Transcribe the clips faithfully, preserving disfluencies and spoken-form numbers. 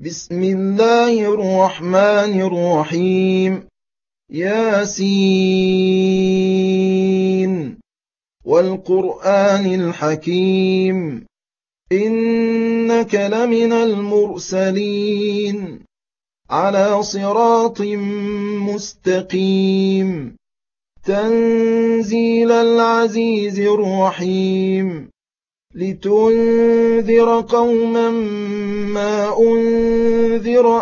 بسم الله الرحمن الرحيم. ياسين والقرآن الحكيم إنك لمن المرسلين على صراط مستقيم تنزيل العزيز الرحيم لتنذر قوما ما أنذر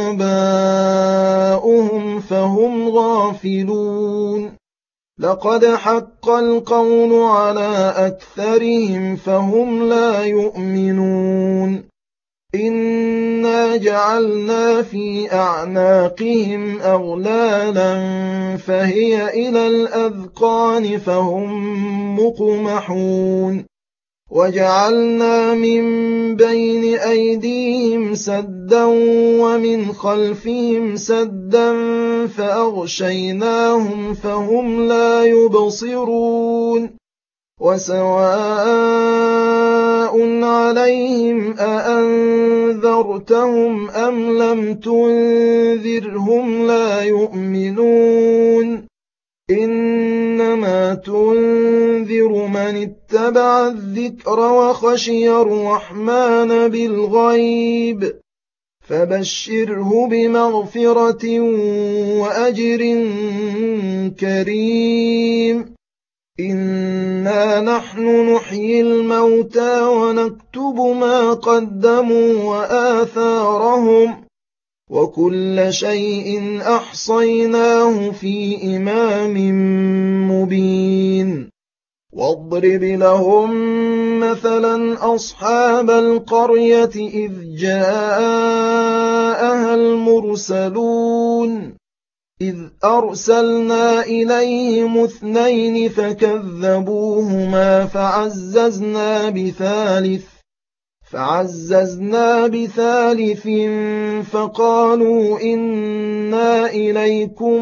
آباؤهم فهم غافلون لقد حق القول على أكثرهم فهم لا يؤمنون إنا جعلنا في أعناقهم أغلالا فهي إلى الأذقان فهم مقمحون وجعلنا من بين أيديهم سدا ومن خلفهم سدا فأغشيناهم فهم لا يبصرون وسواء عليهم أأنذرتهم أم لم تنذرهم لا يؤمنون إنما تنذر من اتبع الذكر وخشي الرحمن بالغيب فبشره بمغفرة وأجر كريم إنا نحن نحيي الموتى ونكتب ما قدموا وآثارهم وكل شيء أحصيناه في إمام مبين واضرب لهم مثلا أصحاب القرية إذ جاءها المرسلون إذ أرسلنا إليهم اثنين فكذبوهما فعززنا بثالث فعززنا بثالث فقالوا إنا إليكم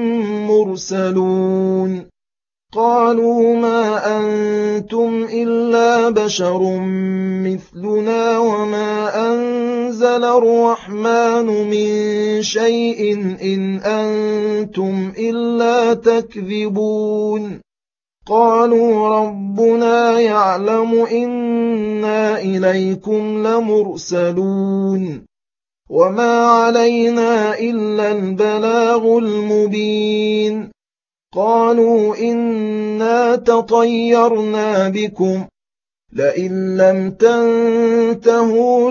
مرسلون قالوا ما أنتم إلا بشر مثلنا وما أنزل الرحمن من شيء إن أنتم إلا تكذبون قالوا ربنا يعلم إنا إليكم لمرسلون وما علينا إلا البلاغ المبين قالوا إنا تطيرنا بكم لئن لم تنتهوا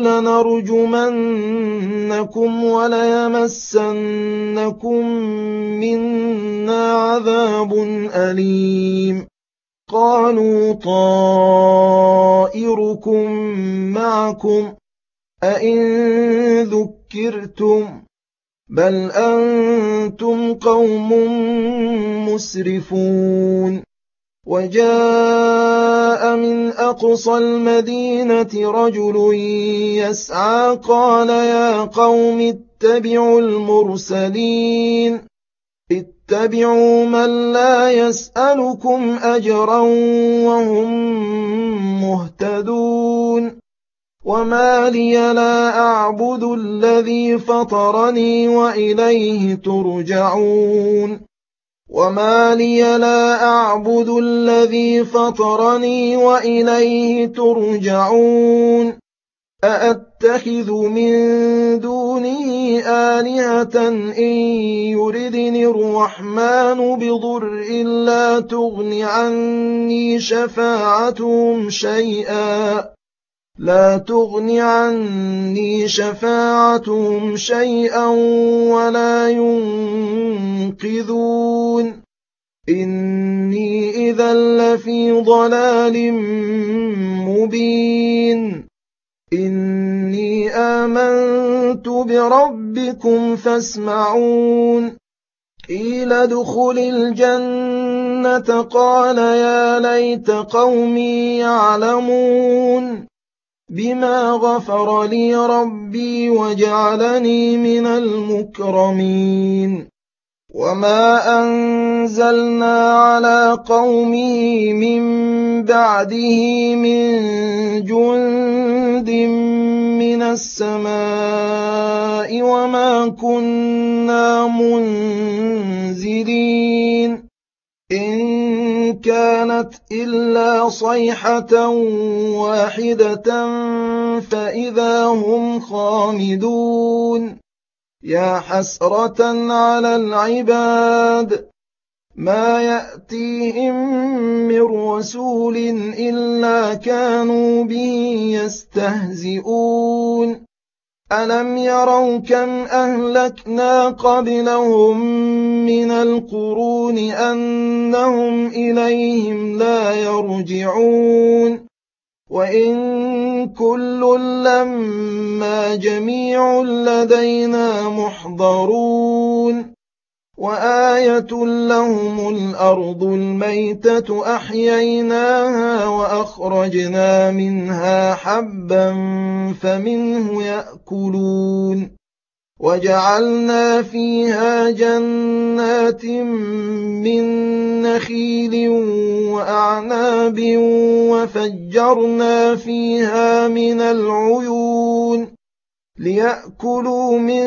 لنرجمنكم وليمسنكم منا عذاب أليم قالوا طائركم معكم أئن ذكرتم بل أنتم قوم مسرفون وجاء من أقصى المدينة رجل يسعى قال يا قوم اتبعوا المرسلين اتبعوا من لا يسألكم أجرا وهم مهتدون وما لي لا أعبد الذي فطرني وإليه ترجعون وما لي لا أعبد الذي فطرني وإليه ترجعون أأتخذ من دونه آلهة إن يردني الرحمن بضر لا تغن عني شفاعتهم شيئا لا تغن عني شفاعتهم شيئا ولا ينقذون إني إذا لفي ضلال مبين إني آمنت بربكم فاسمعون قيل ادخل الجنة قال يا ليت قومي يعلمون بما غفر لي ربي وجعلني من المكرمين وما أنت أنزلنا على قومه من بعده من جند من السماء وما كنا منزلين إن كانت إلا صيحة واحدة فإذا هم خامدون يا حسرة على العباد ما يأتيهم من رسول إلا كانوا به يستهزئون ألم يروا كم أهلكنا قبلهم من القرون أنهم إليهم لا يرجعون وإن كل لما جميع لدينا محضرون وآية لهم الأرض الميتة أحييناها وأخرجنا منها حبا فمنه يأكلون وجعلنا فيها جنات من نخيل وأعناب وفجرنا فيها من العيون ليأكلوا من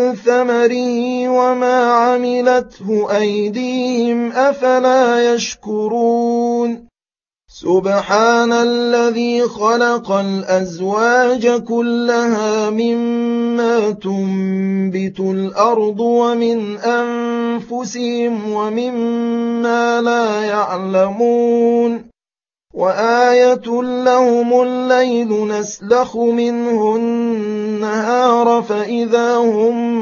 ثمره وما عملته أيديهم أفلا يشكرون سبحان الذي خلق الأزواج كلها مما تنبت الأرض ومن أنفسهم ومما لا يعلمون وآية لهم الليل نسلخ منه النهار فإذا هم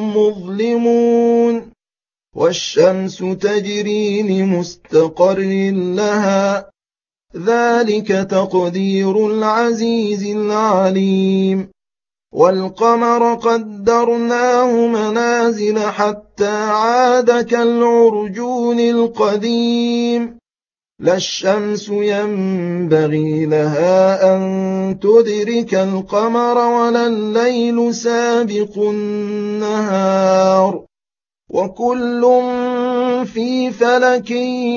مظلمون والشمس تجري لمستقر لها ذلك تقدير العزيز العليم والقمر قدرناه منازل حتى عاد كالعرجون القديم لا الشمس ينبغي لها أن تدرك القمر ولا الليل سابق النهار وكل في فلك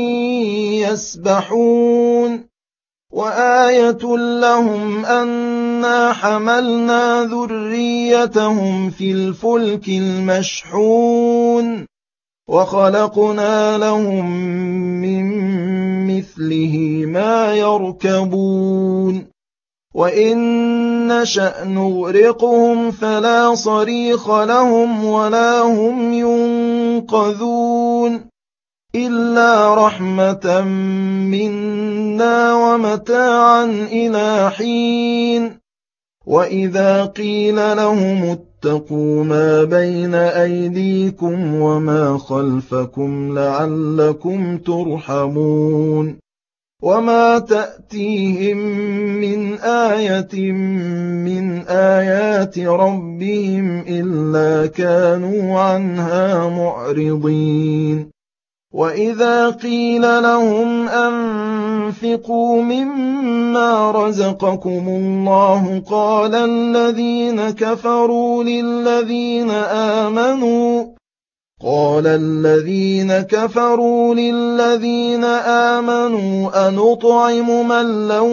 يسبحون وآية لهم أنا حملنا ذريتهم في الفلك المشحون وخلقنا لهم من مثله ما يركبون وإن نشأ نغرقهم فلا صريخ لهم ولا هم ينقذون إلا رحمة منا ومتاعا إلى حين وإذا قيل لهم اتقوا ما بين أيديكم وما خلفكم لعلكم ترحمون وما تأتيهم من آية من آيات ربهم إلا كانوا عنها معرضين وإذا قيل لهم أنفقوا مما رزقكم الله قال الذين كفروا للذين آمنوا قال الذين كفروا للذين آمنوا أنطعم من لو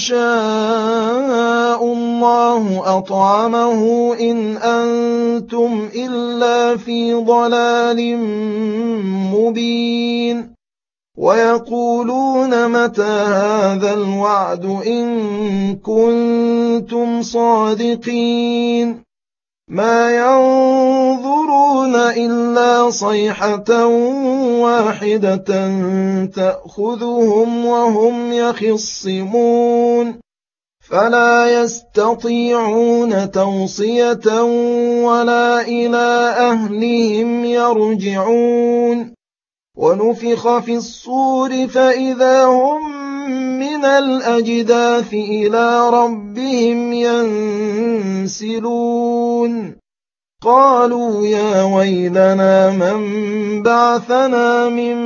يشاء الله أطعمه إن أنتم إلا في ضلال مبين ويقولون متى هذا الوعد إن كنتم صادقين ما ينظرون إلا صيحة واحدة تأخذهم وهم يخصمون فلا يستطيعون توصية ولا إلى أهلهم يرجعون ونفخ في الصور فإذا هم من الأجداث إلى ربهم ينسلون قالوا يا ويلنا من بعثنا من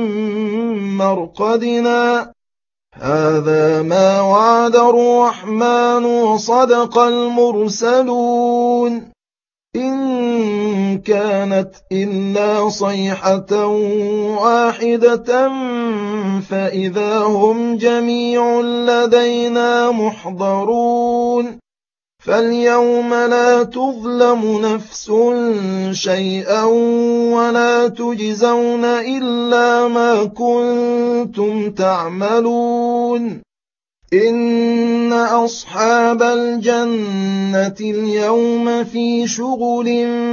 مرقدنا هذا ما وعد الرحمن وصدق المرسلون إن كانت إلا صيحة واحدة فإذا هم جميع لدينا محضرون فاليوم لا تظلم نفس شيئا ولا تجزون إلا ما كنتم تعملون إن أصحاب الجنة اليوم في شغل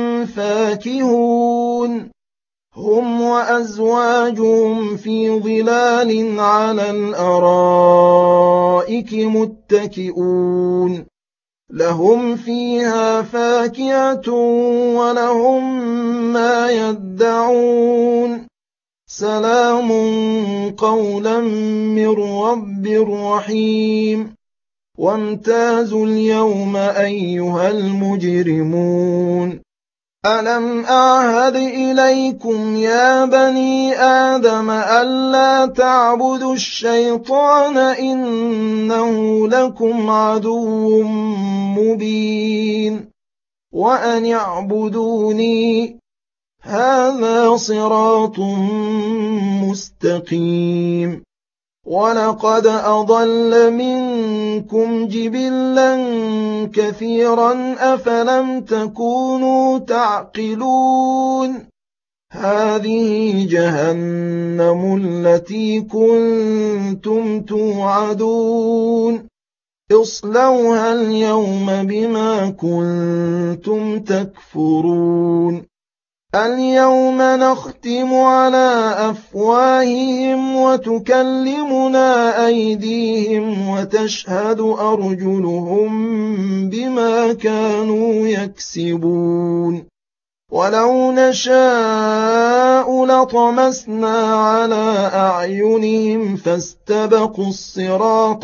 فاكهون هم وأزواجهم في ظلال على الأرائك متكئون لهم فيها فاكهة ولهم ما يدعون سلام قولا من رب رحيم وامتازوا اليوم أيها المجرمون ألم أعهد إليكم يا بني آدم ألا تعبدوا الشيطان إنه لكم عدو مبين وأن اعبدوني هذا صراط مستقيم ولقد أضل منكم جبلا كثيرا أفلم تكونوا تعقلون هذه جهنم التي كنتم توعدون اصلوها اليوم بما كنتم تكفرون اليوم نختم على أفواههم وتكلمنا أيديهم وتشهد أرجلهم بما كانوا يكسبون ولو نشاء لطمسنا على أعينهم فاستبقوا الصراط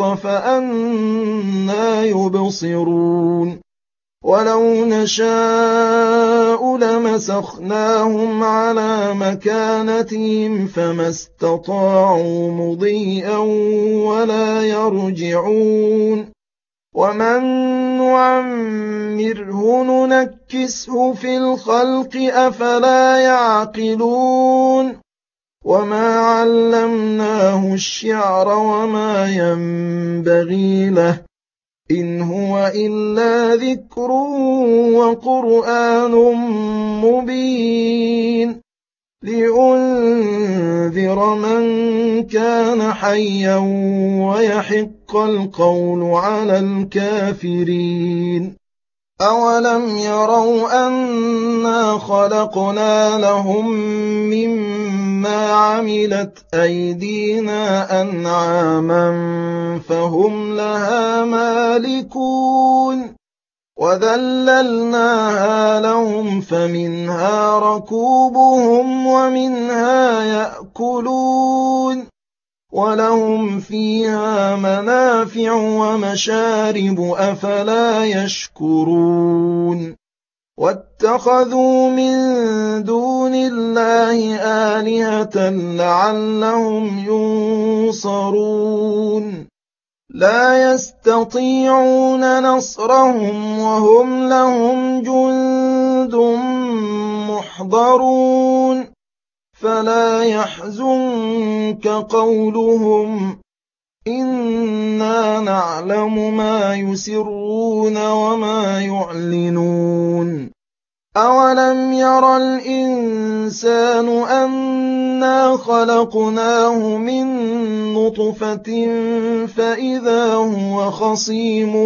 فأنى يبصرون ولو نشاء لمسخناهم على مكانتهم فما استطاعوا مضيئا ولا يرجعون ومن نعمره ننكسه في الخلق أفلا يعقلون وما علمناه الشعر وما ينبغي له إن هو إلا ذكر وقرآن مبين لينذر من كان حيا ويحق القول على الكافرين أولم يروا أنا خلقنا لهم مما عملت أيدينا أنعاما فهم لها مالكون وذللناها لهم فمنها ركوبهم ومنها يأكلون ولهم فيها منافع ومشارب أفلا يشكرون واتخذوا من دون الله آلهة لعلهم ينصرون لا يستطيعون نصرهم وهم لهم جند محضرون فلا يحزنك قولهم إنا نعلم ما يسرون وما يعلنون أولم ير الإنسان أنا خلقناه من نطفة فإذا هو خصيم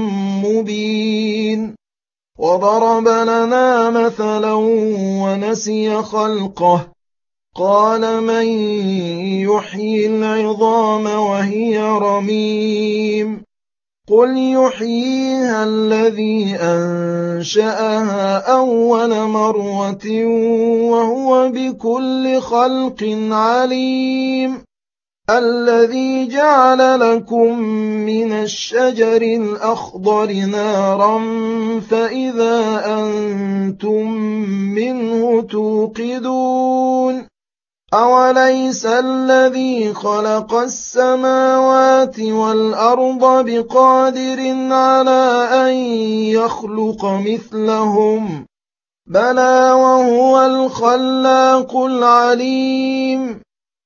مبين وضرب لنا مثلا ونسي خلقه قال من يحيي العظام وهي رميم قل يحييها الذي أنشأها أول مرة وهو بكل خلق عليم الذي جعل لكم من الشجر الأخضر نارا فإذا أنتم منه توقدون أوليس الذي خلق السماوات والأرض بقادر على أن يخلق مثلهم بلى وهو الخلاق العليم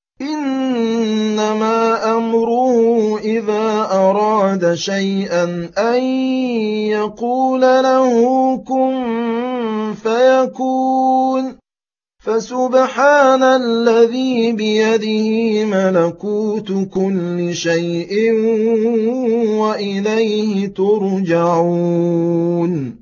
إنما أمره إذا أراد شيئا أن يقول له كن فيكون فسبحان الذي بيده ملكوت كل شيء وإليه ترجعون